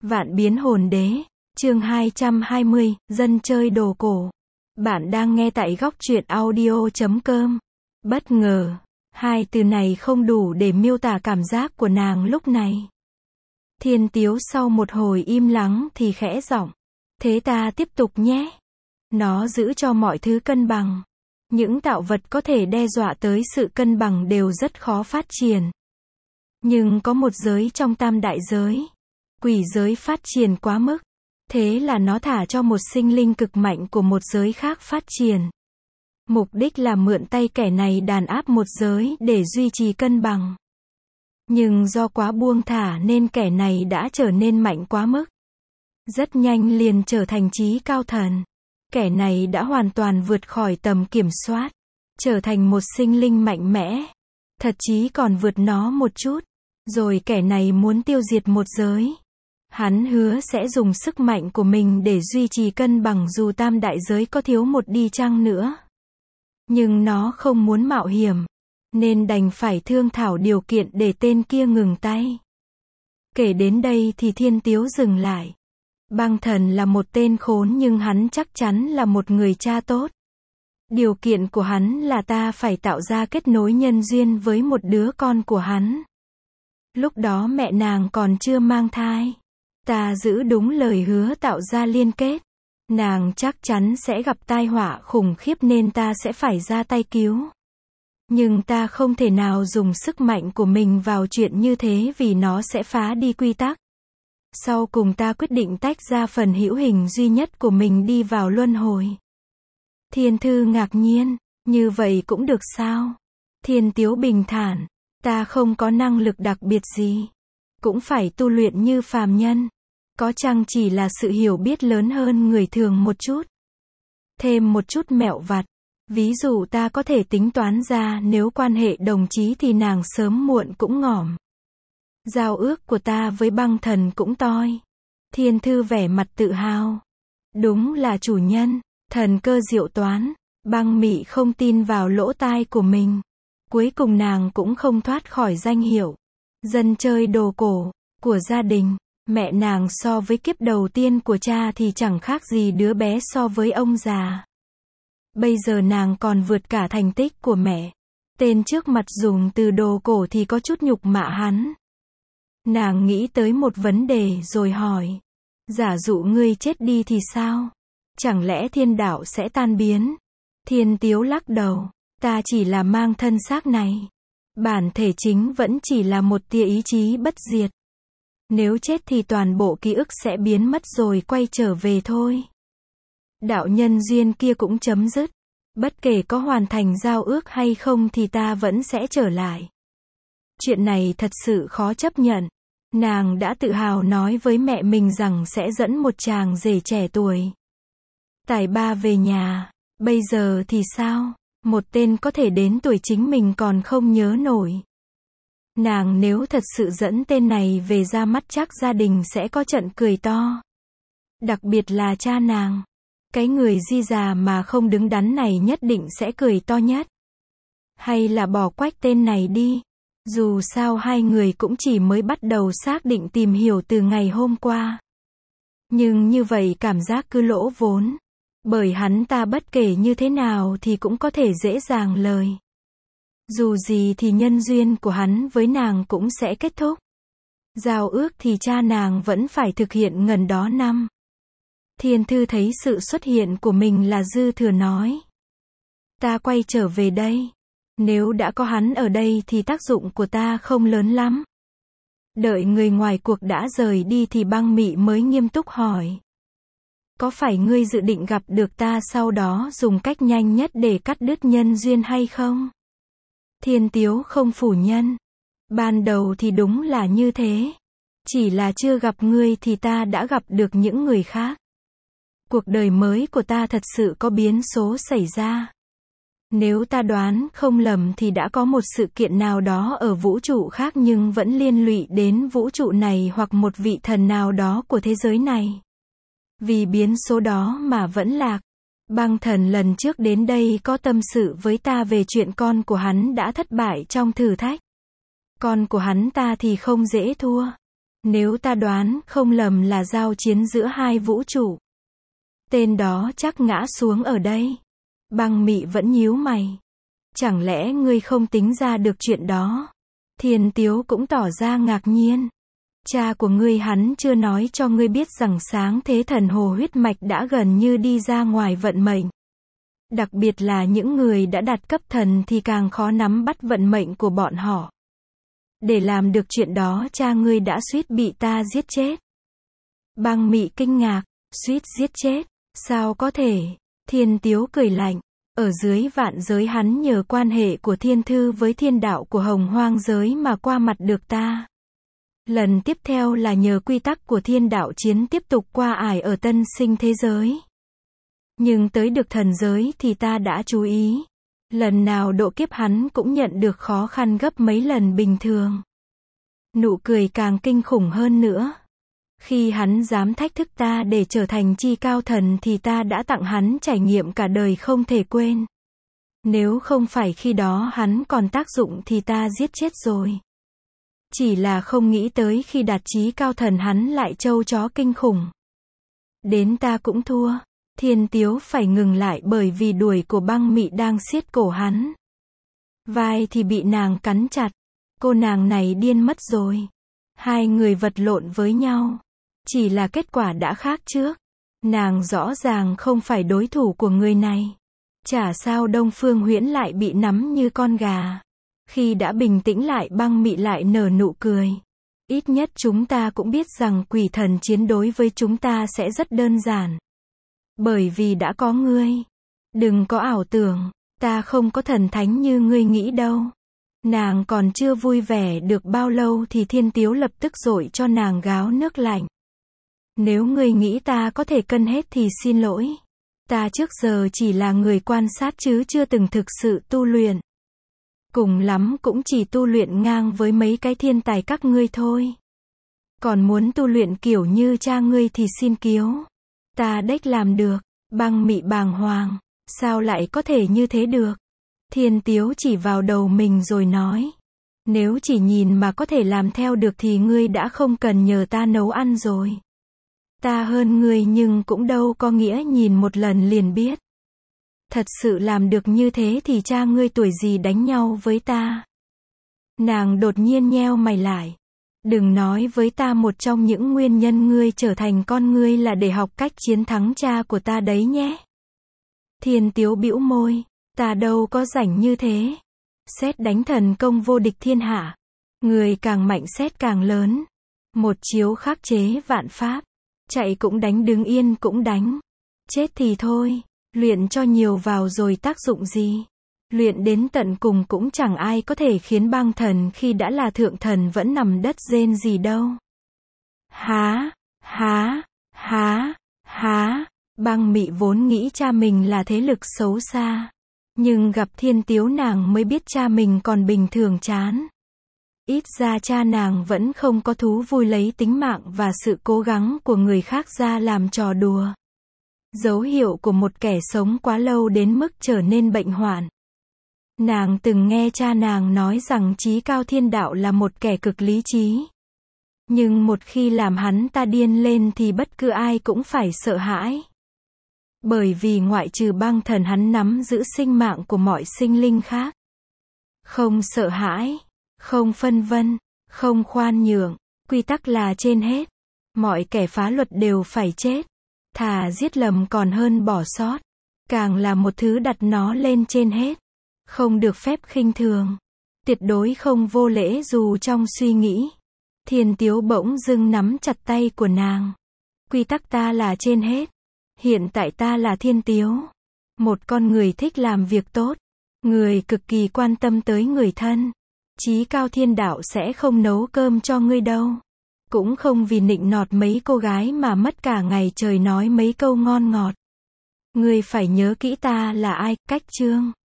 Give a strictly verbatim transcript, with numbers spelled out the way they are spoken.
Vạn biến hồn đế, chương hai trăm hai mươi, dân chơi đồ cổ. Bạn đang nghe tại góc truyện audio chấm com. Bất ngờ, hai từ này không đủ để miêu tả cảm giác của nàng lúc này. Thiên Tiếu sau một hồi im lắng thì khẽ giọng, thế ta tiếp tục nhé. Nó giữ cho mọi thứ cân bằng. Những tạo vật có thể đe dọa tới sự cân bằng đều rất khó phát triển. Nhưng có một giới trong tam đại giới, quỷ giới phát triển quá mức. Thế là nó thả cho một sinh linh cực mạnh của một giới khác phát triển. Mục đích là mượn tay kẻ này đàn áp một giới để duy trì cân bằng. Nhưng do quá buông thả nên kẻ này đã trở nên mạnh quá mức. Rất nhanh liền trở thành trí cao thần. Kẻ này đã hoàn toàn vượt khỏi tầm kiểm soát. Trở thành một sinh linh mạnh mẽ. Thậm chí còn vượt nó một chút. Rồi kẻ này muốn tiêu diệt một giới. Hắn hứa sẽ dùng sức mạnh của mình để duy trì cân bằng dù tam đại giới có thiếu một đi chăng nữa. Nhưng nó không muốn mạo hiểm. Nên đành phải thương thảo điều kiện để tên kia ngừng tay. Kể đến đây thì Thiên Tiếu dừng lại. Băng thần là một tên khốn nhưng hắn chắc chắn là một người cha tốt. Điều kiện của hắn là ta phải tạo ra kết nối nhân duyên với một đứa con của hắn. Lúc đó mẹ nàng còn chưa mang thai. Ta giữ đúng lời hứa tạo ra liên kết. Nàng chắc chắn sẽ gặp tai họa khủng khiếp nên ta sẽ phải ra tay cứu. Nhưng ta không thể nào dùng sức mạnh của mình vào chuyện như thế vì nó sẽ phá đi quy tắc. Sau cùng ta quyết định tách ra phần hữu hình duy nhất của mình đi vào luân hồi. Thiên Thư ngạc nhiên, như vậy cũng được sao? Thiên Tiếu bình thản, ta không có năng lực đặc biệt gì. Cũng phải tu luyện như phàm nhân. Có chăng chỉ là sự hiểu biết lớn hơn người thường một chút. Thêm một chút mẹo vặt. Ví dụ ta có thể tính toán ra nếu quan hệ đồng chí thì nàng sớm muộn cũng ngỏm. Giao ước của ta với băng thần cũng toi. Thiên Thư vẻ mặt tự hào. Đúng là chủ nhân, thần cơ diệu toán. Băng Mị không tin vào lỗ tai của mình. Cuối cùng nàng cũng không thoát khỏi danh hiệu dân chơi đồ cổ của gia đình. Mẹ nàng so với kiếp đầu tiên của cha thì chẳng khác gì đứa bé so với ông già. Bây giờ nàng còn vượt cả thành tích của mẹ. Tên trước mặt dùng từ đồ cổ thì có chút nhục mạ hắn. Nàng nghĩ tới một vấn đề rồi hỏi. Giả dụ ngươi chết đi thì sao? Chẳng lẽ thiên đạo sẽ tan biến? Thiên Tiếu lắc đầu. Ta chỉ là mang thân xác này. Bản thể chính vẫn chỉ là một tia ý chí bất diệt. Nếu chết thì toàn bộ ký ức sẽ biến mất rồi quay trở về thôi. Đạo nhân duyên kia cũng chấm dứt. Bất kể có hoàn thành giao ước hay không thì ta vẫn sẽ trở lại. Chuyện này thật sự khó chấp nhận. Nàng đã tự hào nói với mẹ mình rằng sẽ dẫn một chàng rể trẻ tuổi tài ba về nhà. Bây giờ thì sao? Một tên có thể đến tuổi chính mình còn không nhớ nổi. Nàng nếu thật sự dẫn tên này về ra mắt chắc gia đình sẽ có trận cười to. Đặc biệt là cha nàng. Cái người di già mà không đứng đắn này nhất định sẽ cười to nhất. Hay là bỏ quách tên này đi. Dù sao hai người cũng chỉ mới bắt đầu xác định tìm hiểu từ ngày hôm qua. Nhưng như vậy cảm giác cứ lỗ vốn. Bởi hắn ta bất kể như thế nào thì cũng có thể dễ dàng lời. Dù gì thì nhân duyên của hắn với nàng cũng sẽ kết thúc. Giao ước thì cha nàng vẫn phải thực hiện ngần đó năm. Thiên Thư thấy sự xuất hiện của mình là dư thừa nói. Ta quay trở về đây. Nếu đã có hắn ở đây thì tác dụng của ta không lớn lắm. Đợi người ngoài cuộc đã rời đi thì Băng Mị mới nghiêm túc hỏi. Có phải ngươi dự định gặp được ta sau đó dùng cách nhanh nhất để cắt đứt nhân duyên hay không? Thiên Tiếu không phủ nhận. Ban đầu thì đúng là như thế. Chỉ là chưa gặp ngươi thì ta đã gặp được những người khác. Cuộc đời mới của ta thật sự có biến số xảy ra. Nếu ta đoán không lầm thì đã có một sự kiện nào đó ở vũ trụ khác nhưng vẫn liên lụy đến vũ trụ này hoặc một vị thần nào đó của thế giới này. Vì biến số đó mà vẫn lạc. Băng thần lần trước đến đây có tâm sự với ta về chuyện con của hắn đã thất bại trong thử thách. Con của hắn ta thì không dễ thua. Nếu ta đoán không lầm là giao chiến giữa hai vũ trụ. Tên đó chắc ngã xuống ở đây. Băng Mị vẫn nhíu mày. Chẳng lẽ ngươi không tính ra được chuyện đó? Thiên Tiếu cũng tỏ ra ngạc nhiên. Cha của ngươi hắn chưa nói cho ngươi biết rằng sáng thế thần hồ huyết mạch đã gần như đi ra ngoài vận mệnh. Đặc biệt là những người đã đạt cấp thần thì càng khó nắm bắt vận mệnh của bọn họ. Để làm được chuyện đó cha ngươi đã suýt bị ta giết chết. Băng Mị kinh ngạc, suýt giết chết, sao có thể? Thiên Tiếu cười lạnh, ở dưới vạn giới hắn nhờ quan hệ của thiên thư với thiên đạo của hồng hoang giới mà qua mặt được ta. Lần tiếp theo là nhờ quy tắc của thiên đạo chiến tiếp tục qua ải ở tân sinh thế giới. Nhưng tới được thần giới thì ta đã chú ý. Lần nào độ kiếp hắn cũng nhận được khó khăn gấp mấy lần bình thường. Nụ cười càng kinh khủng hơn nữa. Khi hắn dám thách thức ta để trở thành chi cao thần thì ta đã tặng hắn trải nghiệm cả đời không thể quên. Nếu không phải khi đó hắn còn tác dụng thì ta giết chết rồi. Chỉ là không nghĩ tới khi đạt chí cao thần hắn lại trâu chó kinh khủng. Đến ta cũng thua. Thiên Tiếu phải ngừng lại bởi vì đuổi của Băng Mị đang siết cổ hắn. Vai thì bị nàng cắn chặt. Cô nàng này điên mất rồi. Hai người vật lộn với nhau. Chỉ là kết quả đã khác trước. Nàng rõ ràng không phải đối thủ của người này. Chả sao Đông Phương Huyễn lại bị nắm như con gà. Khi đã bình tĩnh lại Băng Mị lại nở nụ cười. Ít nhất chúng ta cũng biết rằng quỷ thần chiến đối với chúng ta sẽ rất đơn giản. Bởi vì đã có ngươi. Đừng có ảo tưởng, ta không có thần thánh như ngươi nghĩ đâu. Nàng còn chưa vui vẻ được bao lâu thì Thiên Tiếu lập tức dội cho nàng gáo nước lạnh. Nếu ngươi nghĩ ta có thể cân hết thì xin lỗi. Ta trước giờ chỉ là người quan sát chứ chưa từng thực sự tu luyện. Cùng lắm cũng chỉ tu luyện ngang với mấy cái thiên tài các ngươi thôi. Còn muốn tu luyện kiểu như cha ngươi thì xin kiếu. Ta đếch làm được. Băng Mị bàng hoàng. Sao lại có thể như thế được? Thiên Tiếu chỉ vào đầu mình rồi nói. Nếu chỉ nhìn mà có thể làm theo được thì ngươi đã không cần nhờ ta nấu ăn rồi. Ta hơn ngươi nhưng cũng đâu có nghĩa nhìn một lần liền biết. Thật sự làm được như thế thì cha ngươi tuổi gì đánh nhau với ta? Nàng đột nhiên nheo mày lại. Đừng nói với ta một trong những nguyên nhân ngươi trở thành con ngươi là để học cách chiến thắng cha của ta đấy nhé. Thiên Tiếu bĩu môi. Ta đâu có rảnh như thế. Sét đánh thần công vô địch thiên hạ. Người càng mạnh sét càng lớn. Một chiếu khắc chế vạn pháp. Chạy cũng đánh đứng yên cũng đánh. Chết thì thôi. Luyện cho nhiều vào rồi tác dụng gì? Luyện đến tận cùng cũng chẳng ai có thể khiến băng thần khi đã là thượng thần vẫn nằm đất rên gì đâu. Há, há, há, há. Băng Mị vốn nghĩ cha mình là thế lực xấu xa. Nhưng gặp Thiên Tiếu nàng mới biết cha mình còn bình thường chán. Ít ra cha nàng vẫn không có thú vui lấy tính mạng và sự cố gắng của người khác ra làm trò đùa. Dấu hiệu của một kẻ sống quá lâu đến mức trở nên bệnh hoạn. Nàng từng nghe cha nàng nói rằng chí cao thiên đạo là một kẻ cực lý trí. Nhưng một khi làm hắn ta điên lên thì bất cứ ai cũng phải sợ hãi. Bởi vì ngoại trừ băng thần hắn nắm giữ sinh mạng của mọi sinh linh khác. Không sợ hãi, không phân vân, không khoan nhượng, quy tắc là trên hết. Mọi kẻ phá luật đều phải chết. Thà giết lầm còn hơn bỏ sót. Càng là một thứ đặt nó lên trên hết. Không được phép khinh thường. Tuyệt đối không vô lễ dù trong suy nghĩ. Thiên Tiếu bỗng dưng nắm chặt tay của nàng. Quy tắc ta là trên hết. Hiện tại ta là Thiên Tiếu. Một con người thích làm việc tốt. Người cực kỳ quan tâm tới người thân. Chí cao thiên đạo sẽ không nấu cơm cho ngươi đâu. Cũng không vì nịnh nọt mấy cô gái mà mất cả ngày trời nói mấy câu ngon ngọt. Ngươi phải nhớ kỹ ta là ai, Cách Chương.